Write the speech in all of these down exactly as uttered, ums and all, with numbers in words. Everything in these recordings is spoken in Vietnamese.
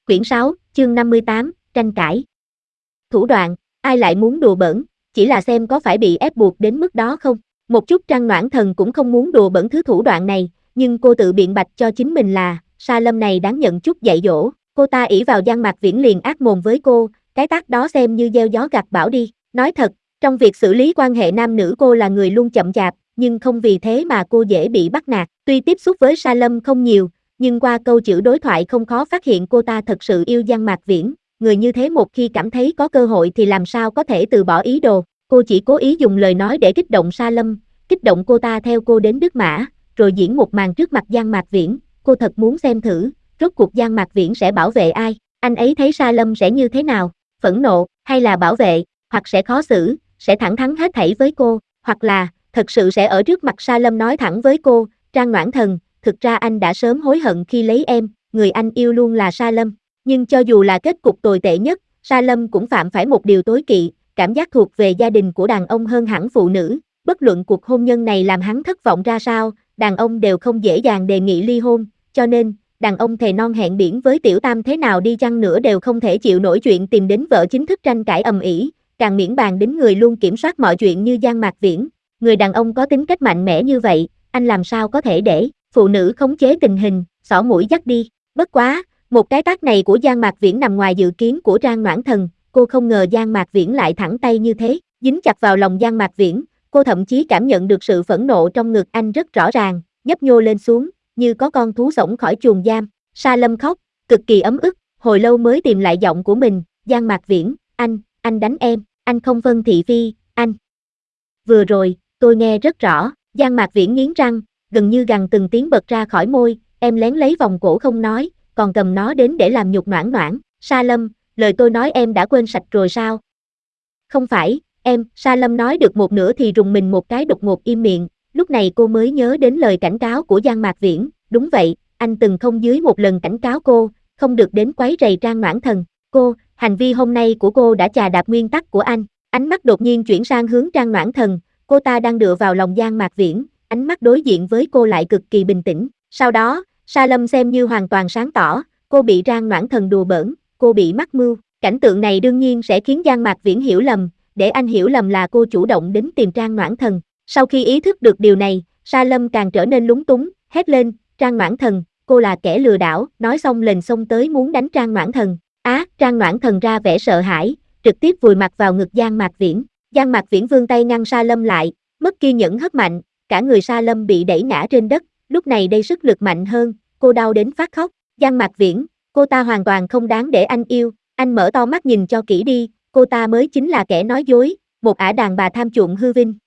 Quyển sáu, chương năm mươi tám, tranh cãi. Thủ đoạn, ai lại muốn đùa bỡn, chỉ là xem có phải bị ép buộc đến mức đó không. Một chút Trang Noãn Thần cũng không muốn đùa bỡn thứ thủ đoạn này, nhưng cô tự biện bạch cho chính mình là, Sa Lâm này đáng nhận chút dạy dỗ. Cô ta ỷ vào Giang Mạc Viễn liền ác mồm với cô, cái tác đó xem như gieo gió gặt bão đi. Nói thật, trong việc xử lý quan hệ nam nữ cô là người luôn chậm chạp, nhưng không vì thế mà cô dễ bị bắt nạt. Tuy tiếp xúc với Sa Lâm không nhiều, nhưng qua câu chữ đối thoại không khó phát hiện cô ta thật sự yêu Giang Mạc Viễn. Người như thế một khi cảm thấy có cơ hội thì làm sao có thể từ bỏ ý đồ. Cô chỉ cố ý dùng lời nói để kích động Sa Lâm, kích động cô ta theo cô đến Đức Mã, rồi diễn một màn trước mặt Giang Mạc Viễn. Cô thật muốn xem thử, rốt cuộc Giang Mạc Viễn sẽ bảo vệ ai, anh ấy thấy Sa Lâm sẽ như thế nào, phẫn nộ, hay là bảo vệ, hoặc sẽ khó xử, sẽ thẳng thắn hết thảy với cô, hoặc là, thật sự sẽ ở trước mặt Sa Lâm nói thẳng với cô, Trang Noãn Thần, thực ra anh đã sớm hối hận khi lấy em, người anh yêu luôn là Sa Lâm. Nhưng cho dù là kết cục tồi tệ nhất, Sa Lâm cũng phạm phải một điều tối kỵ, cảm giác thuộc về gia đình của đàn ông hơn hẳn phụ nữ. Bất luận cuộc hôn nhân này làm hắn thất vọng ra sao, đàn ông đều không dễ dàng đề nghị ly hôn, cho nên, đàn ông thề non hẹn biển với Tiểu Tam thế nào đi chăng nữa đều không thể chịu nổi chuyện tìm đến vợ chính thức tranh cãi ầm ĩ, càng miễn bàn đến người luôn kiểm soát mọi chuyện như Giang Mạc Viễn. Người đàn ông có tính cách mạnh mẽ như vậy, anh làm sao có thể để phụ nữ khống chế tình hình, xỏ mũi dắt đi. Bất quá, một cái tác này của Giang Mạc Viễn nằm ngoài dự kiến của Trang Noãn Thần, cô không ngờ Giang Mạc Viễn lại thẳng tay như thế, dính chặt vào lòng Giang Mạc Viễn, cô thậm chí cảm nhận được sự phẫn nộ trong ngực anh rất rõ ràng, nhấp nhô lên xuống, như có con thú xổng khỏi chuồng giam. Sa Lâm khóc, cực kỳ ấm ức, hồi lâu mới tìm lại giọng của mình, Giang Mạc Viễn, anh, anh đánh em, anh không phân thị phi, anh. Vừa rồi, tôi nghe rất rõ, Giang Mạc Viễn nghiến răng, gần như gằn từng tiếng bật ra khỏi môi, em lén lấy vòng cổ không nói, còn cầm nó đến để làm nhục Noãn Noãn. Sa Lâm, lời tôi nói em đã quên sạch rồi sao? Không phải, em, Sa Lâm nói được một nửa thì rùng mình một cái đột ngột im miệng, lúc này cô mới nhớ đến lời cảnh cáo của Giang Mạc Viễn, đúng vậy, anh từng không dưới một lần cảnh cáo cô, không được đến quấy rầy Trang Noãn Thần. Cô, hành vi hôm nay của cô đã chà đạp nguyên tắc của anh. Ánh mắt đột nhiên chuyển sang hướng Trang Noãn Thần, cô ta đang dựa vào lòng Giang Mạc Viễn, ánh mắt đối diện với cô lại cực kỳ bình tĩnh. Sau đó, Sa Lâm xem như hoàn toàn sáng tỏ, cô bị Trang Noãn Thần đùa bỡn, cô bị mắc mưu. Cảnh tượng này đương nhiên sẽ khiến Giang Mạc Viễn hiểu lầm, để anh hiểu lầm là cô chủ động đến tìm Trang Noãn Thần. Sau khi ý thức được điều này, Sa Lâm càng trở nên lúng túng, hét lên, Trang Noãn Thần, cô là kẻ lừa đảo, nói xong liền xông tới muốn đánh Trang Noãn Thần. Á, à, Trang Noãn Thần ra vẻ sợ hãi, trực tiếp vùi mặt vào ngực Giang Mạc Viễn. Giang Mạc Viễn vươn tay ngăn Sa Lâm lại, mất kiên nhẫn hất mạnh, cả người Sa Lâm bị đẩy ngã trên đất, lúc này đây sức lực mạnh hơn, cô đau đến phát khóc. Giang Mạc Viễn, cô ta hoàn toàn không đáng để anh yêu, anh mở to mắt nhìn cho kỹ đi, cô ta mới chính là kẻ nói dối, một ả đàn bà tham chuộng hư vinh.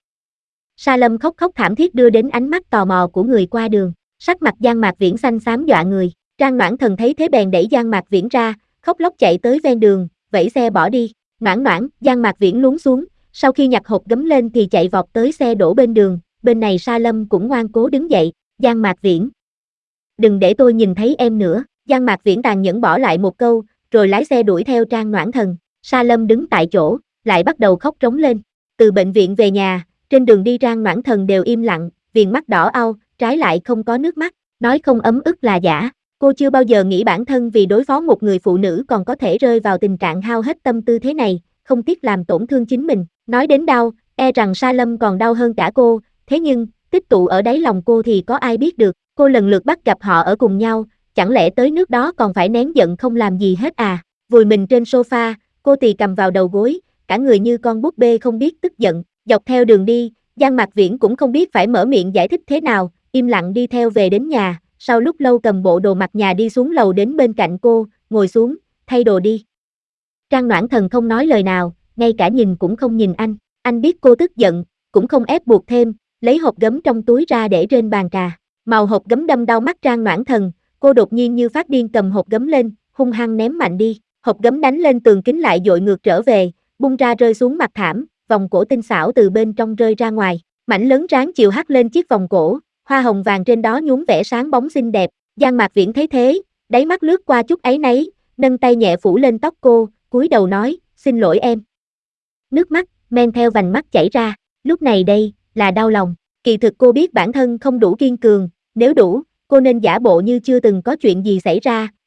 Sa Lâm khóc khóc thảm thiết đưa đến ánh mắt tò mò của người qua đường, sắc mặt Giang Mạc Viễn xanh xám dọa người. Trang Noãn Thần thấy thế bèn đẩy Giang Mạc Viễn ra, khóc lóc chạy tới ven đường, vẫy xe bỏ đi. Noãn Noãn, Giang Mạc Viễn luống xuống, sau khi nhặt hộp gấm lên thì chạy vọt tới xe đổ bên đường, bên này Sa Lâm cũng ngoan cố đứng dậy. Giang Mạc Viễn, đừng để tôi nhìn thấy em nữa. Giang Mạc Viễn tàn nhẫn bỏ lại một câu, rồi lái xe đuổi theo Trang Noãn Thần. Sa Lâm đứng tại chỗ, lại bắt đầu khóc trống lên. Từ bệnh viện về nhà, trên đường đi Trang Noãn Thần đều im lặng, viền mắt đỏ au, trái lại không có nước mắt, nói không ấm ức là giả. Cô chưa bao giờ nghĩ bản thân vì đối phó một người phụ nữ còn có thể rơi vào tình trạng hao hết tâm tư thế này, không tiếc làm tổn thương chính mình. Nói đến đau, e rằng Sa Lâm còn đau hơn cả cô, thế nhưng, tích tụ ở đáy lòng cô thì có ai biết được, cô lần lượt bắt gặp họ ở cùng nhau, chẳng lẽ tới nước đó còn phải nén giận không làm gì hết à? Vùi mình trên sofa, cô tì cầm vào đầu gối, cả người như con búp bê không biết tức giận. Dọc theo đường đi, Giang Mạc Viễn cũng không biết phải mở miệng giải thích thế nào, im lặng đi theo về đến nhà, sau lúc lâu cầm bộ đồ mặc nhà đi xuống lầu đến bên cạnh cô, ngồi xuống, thay đồ đi. Trang Noãn Thần không nói lời nào, ngay cả nhìn cũng không nhìn anh, anh biết cô tức giận, cũng không ép buộc thêm, lấy hộp gấm trong túi ra để trên bàn trà. Màu hộp gấm đâm đau mắt Trang Noãn Thần, cô đột nhiên như phát điên cầm hộp gấm lên, hung hăng ném mạnh đi, hộp gấm đánh lên tường kính lại dội ngược trở về, bung ra rơi xuống mặt thảm, vòng cổ tinh xảo từ bên trong rơi ra ngoài, mảnh lớn ráng chiều hắt lên chiếc vòng cổ, hoa hồng vàng trên đó nhuốm vẻ sáng bóng xinh đẹp. Giang Mạc Viễn thấy thế, đáy mắt lướt qua chút áy náy, nâng tay nhẹ phủ lên tóc cô, cúi đầu nói, xin lỗi em. Nước mắt, men theo vành mắt chảy ra, lúc này đây, là đau lòng, kỳ thực cô biết bản thân không đủ kiên cường, nếu đủ, cô nên giả bộ như chưa từng có chuyện gì xảy ra,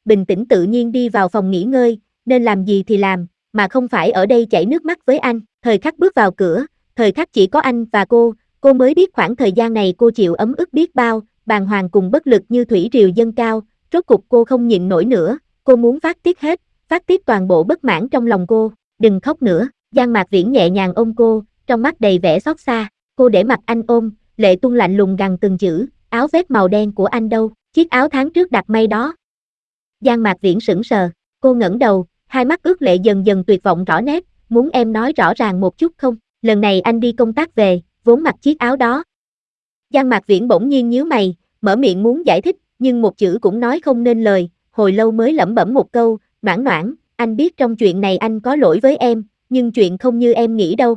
bình tĩnh tự nhiên đi vào phòng nghỉ ngơi, nên làm gì thì làm, mà không phải ở đây chảy nước mắt với anh. Thời khắc bước vào cửa, thời khắc chỉ có anh và cô, cô mới biết khoảng thời gian này cô chịu ấm ức biết bao, bàng hoàng cùng bất lực như thủy triều dâng cao, rốt cục cô không nhịn nổi nữa, cô muốn phát tiết hết, phát tiết toàn bộ bất mãn trong lòng cô. Đừng khóc nữa, Giang Mạc Viễn nhẹ nhàng ôm cô, trong mắt đầy vẻ xót xa. Cô để mặt anh ôm, lệ tuôn lạnh lùng gằn từng chữ, áo vest màu đen của anh đâu, chiếc áo tháng trước đặt may đó. Giang Mạc Viễn sững sờ, cô ngẩng đầu, hai mắt ướt lệ dần dần tuyệt vọng rõ nét, muốn em nói rõ ràng một chút không, lần này anh đi công tác về, vốn mặc chiếc áo đó. Giang Mạc Viễn bỗng nhiên nhíu mày, mở miệng muốn giải thích, nhưng một chữ cũng nói không nên lời, hồi lâu mới lẩm bẩm một câu, Noãn Noãn, anh biết trong chuyện này anh có lỗi với em, nhưng chuyện không như em nghĩ đâu.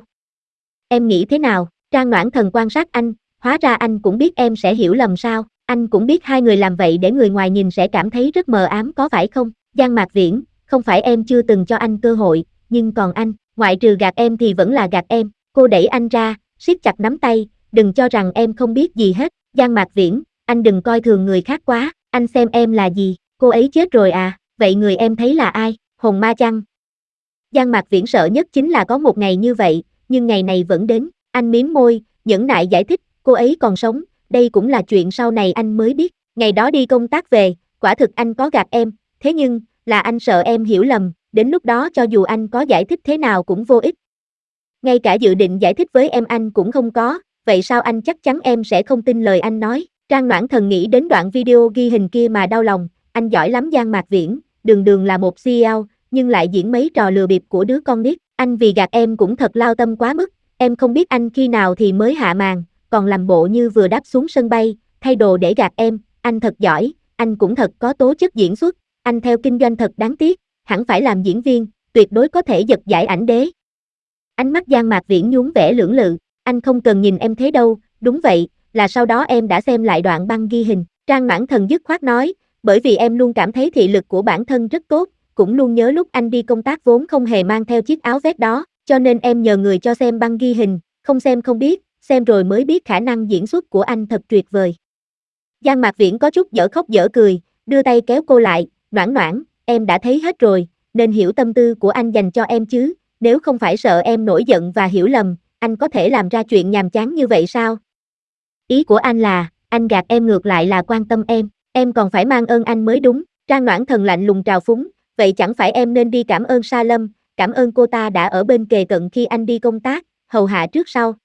Em nghĩ thế nào? Trang Noãn Thần quan sát anh, hóa ra anh cũng biết em sẽ hiểu lầm sao, anh cũng biết hai người làm vậy để người ngoài nhìn sẽ cảm thấy rất mờ ám có phải không? Giang Mạc Viễn, không phải em chưa từng cho anh cơ hội, nhưng còn anh, ngoại trừ gạt em thì vẫn là gạt em. Cô đẩy anh ra, siết chặt nắm tay, đừng cho rằng em không biết gì hết. Giang Mạc Viễn, anh đừng coi thường người khác quá, anh xem em là gì, cô ấy chết rồi à, vậy người em thấy là ai, hồn ma chăng? Giang Mạc Viễn sợ nhất chính là có một ngày như vậy, nhưng ngày này vẫn đến, anh mím môi, nhẫn nại giải thích, cô ấy còn sống, đây cũng là chuyện sau này anh mới biết, ngày đó đi công tác về, quả thực anh có gạt em, thế nhưng, là anh sợ em hiểu lầm, đến lúc đó cho dù anh có giải thích thế nào cũng vô ích. Ngay cả dự định giải thích với em anh cũng không có, vậy sao anh chắc chắn em sẽ không tin lời anh nói? Trang Noãn Thần nghĩ đến đoạn video ghi hình kia mà đau lòng, anh giỏi lắm Giang Mạc Viễn, đường đường là một xê e ô, nhưng lại diễn mấy trò lừa bịp của đứa con nít, anh vì gạt em cũng thật lao tâm quá mức, em không biết anh khi nào thì mới hạ màn, còn làm bộ như vừa đáp xuống sân bay, thay đồ để gạt em, anh thật giỏi, anh cũng thật có tố chất diễn xuất, anh theo kinh doanh thật đáng tiếc, hẳn phải làm diễn viên, tuyệt đối có thể giật giải ảnh đế. Ánh mắt Giang Mạc Viễn nhuốm vẻ lưỡng lự, anh không cần nhìn em thế đâu, đúng vậy, là sau đó em đã xem lại đoạn băng ghi hình, Trang Noãn Thần dứt khoát nói, bởi vì em luôn cảm thấy thị lực của bản thân rất tốt, cũng luôn nhớ lúc anh đi công tác vốn không hề mang theo chiếc áo vest đó, cho nên em nhờ người cho xem băng ghi hình, không xem không biết, xem rồi mới biết khả năng diễn xuất của anh thật tuyệt vời. Giang Mạc Viễn có chút dở khóc dở cười, đưa tay kéo cô lại, Noãn Noãn, em đã thấy hết rồi, nên hiểu tâm tư của anh dành cho em chứ, nếu không phải sợ em nổi giận và hiểu lầm, anh có thể làm ra chuyện nhàm chán như vậy sao? Ý của anh là, anh gạt em ngược lại là quan tâm em, em còn phải mang ơn anh mới đúng, Trang Noãn Thần lạnh lùng trào phúng, vậy chẳng phải em nên đi cảm ơn Sa Lâm, cảm ơn cô ta đã ở bên kề cận khi anh đi công tác, hầu hạ trước sau.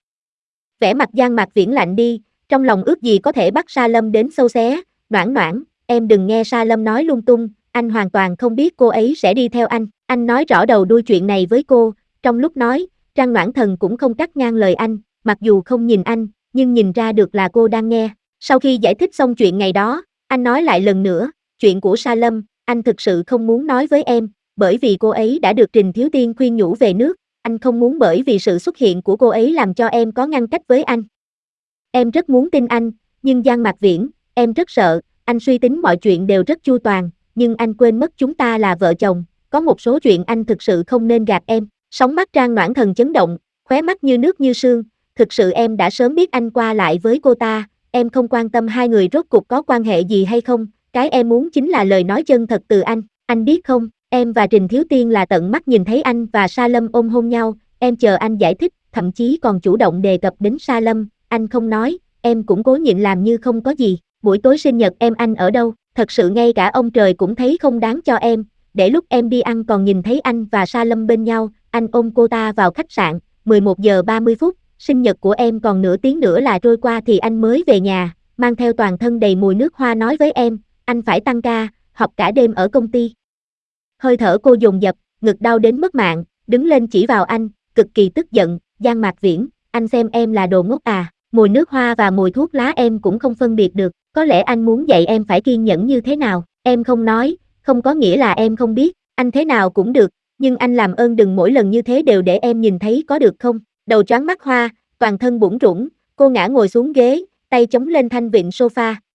Vẻ mặt Giang Mạc Viễn lạnh đi, trong lòng ước gì có thể bắt Sa Lâm đến xâu xé, Noãn Noãn, em đừng nghe Sa Lâm nói lung tung, anh hoàn toàn không biết cô ấy sẽ đi theo anh, anh nói rõ đầu đuôi chuyện này với cô, trong lúc nói, Trang Noãn Thần cũng không cắt ngang lời anh, mặc dù không nhìn anh, nhưng nhìn ra được là cô đang nghe. Sau khi giải thích xong chuyện ngày đó, anh nói lại lần nữa, chuyện của Sa Lâm, anh thực sự không muốn nói với em, bởi vì cô ấy đã được Trình Thiếu Tiên khuyên nhủ về nước, anh không muốn bởi vì sự xuất hiện của cô ấy làm cho em có ngăn cách với anh. Em rất muốn tin anh, nhưng Giang Mạc Viễn, em rất sợ, anh suy tính mọi chuyện đều rất chu toàn, nhưng anh quên mất chúng ta là vợ chồng, có một số chuyện anh thực sự không nên gạt em. Sóng mắt Trang Noãn Thần chấn động, khóe mắt như nước như sương, thực sự em đã sớm biết anh qua lại với cô ta, em không quan tâm hai người rốt cuộc có quan hệ gì hay không, cái em muốn chính là lời nói chân thật từ anh, anh biết không, em và Trình Thiếu Tiên là tận mắt nhìn thấy anh và Sa Lâm ôm hôn nhau, em chờ anh giải thích, thậm chí còn chủ động đề cập đến Sa Lâm, anh không nói, em cũng cố nhịn làm như không có gì, buổi tối sinh nhật em anh ở đâu, thật sự ngay cả ông trời cũng thấy không đáng cho em, để lúc em đi ăn còn nhìn thấy anh và Sa Lâm bên nhau, anh ôm cô ta vào khách sạn, mười một giờ ba mươi phút, sinh nhật của em còn nửa tiếng nữa là trôi qua thì anh mới về nhà, mang theo toàn thân đầy mùi nước hoa nói với em, anh phải tăng ca, học cả đêm ở công ty. Hơi thở cô dồn dập, ngực đau đến mất mạng, đứng lên chỉ vào anh, cực kỳ tức giận, Giang Mạc Viễn, anh xem em là đồ ngốc à, mùi nước hoa và mùi thuốc lá em cũng không phân biệt được, có lẽ anh muốn dạy em phải kiên nhẫn như thế nào, em không nói, không có nghĩa là em không biết, anh thế nào cũng được, nhưng anh làm ơn đừng mỗi lần như thế đều để em nhìn thấy có được không, đầu choáng mắt hoa, toàn thân bủn rủn, cô ngã ngồi xuống ghế, tay chống lên thanh vịn sofa,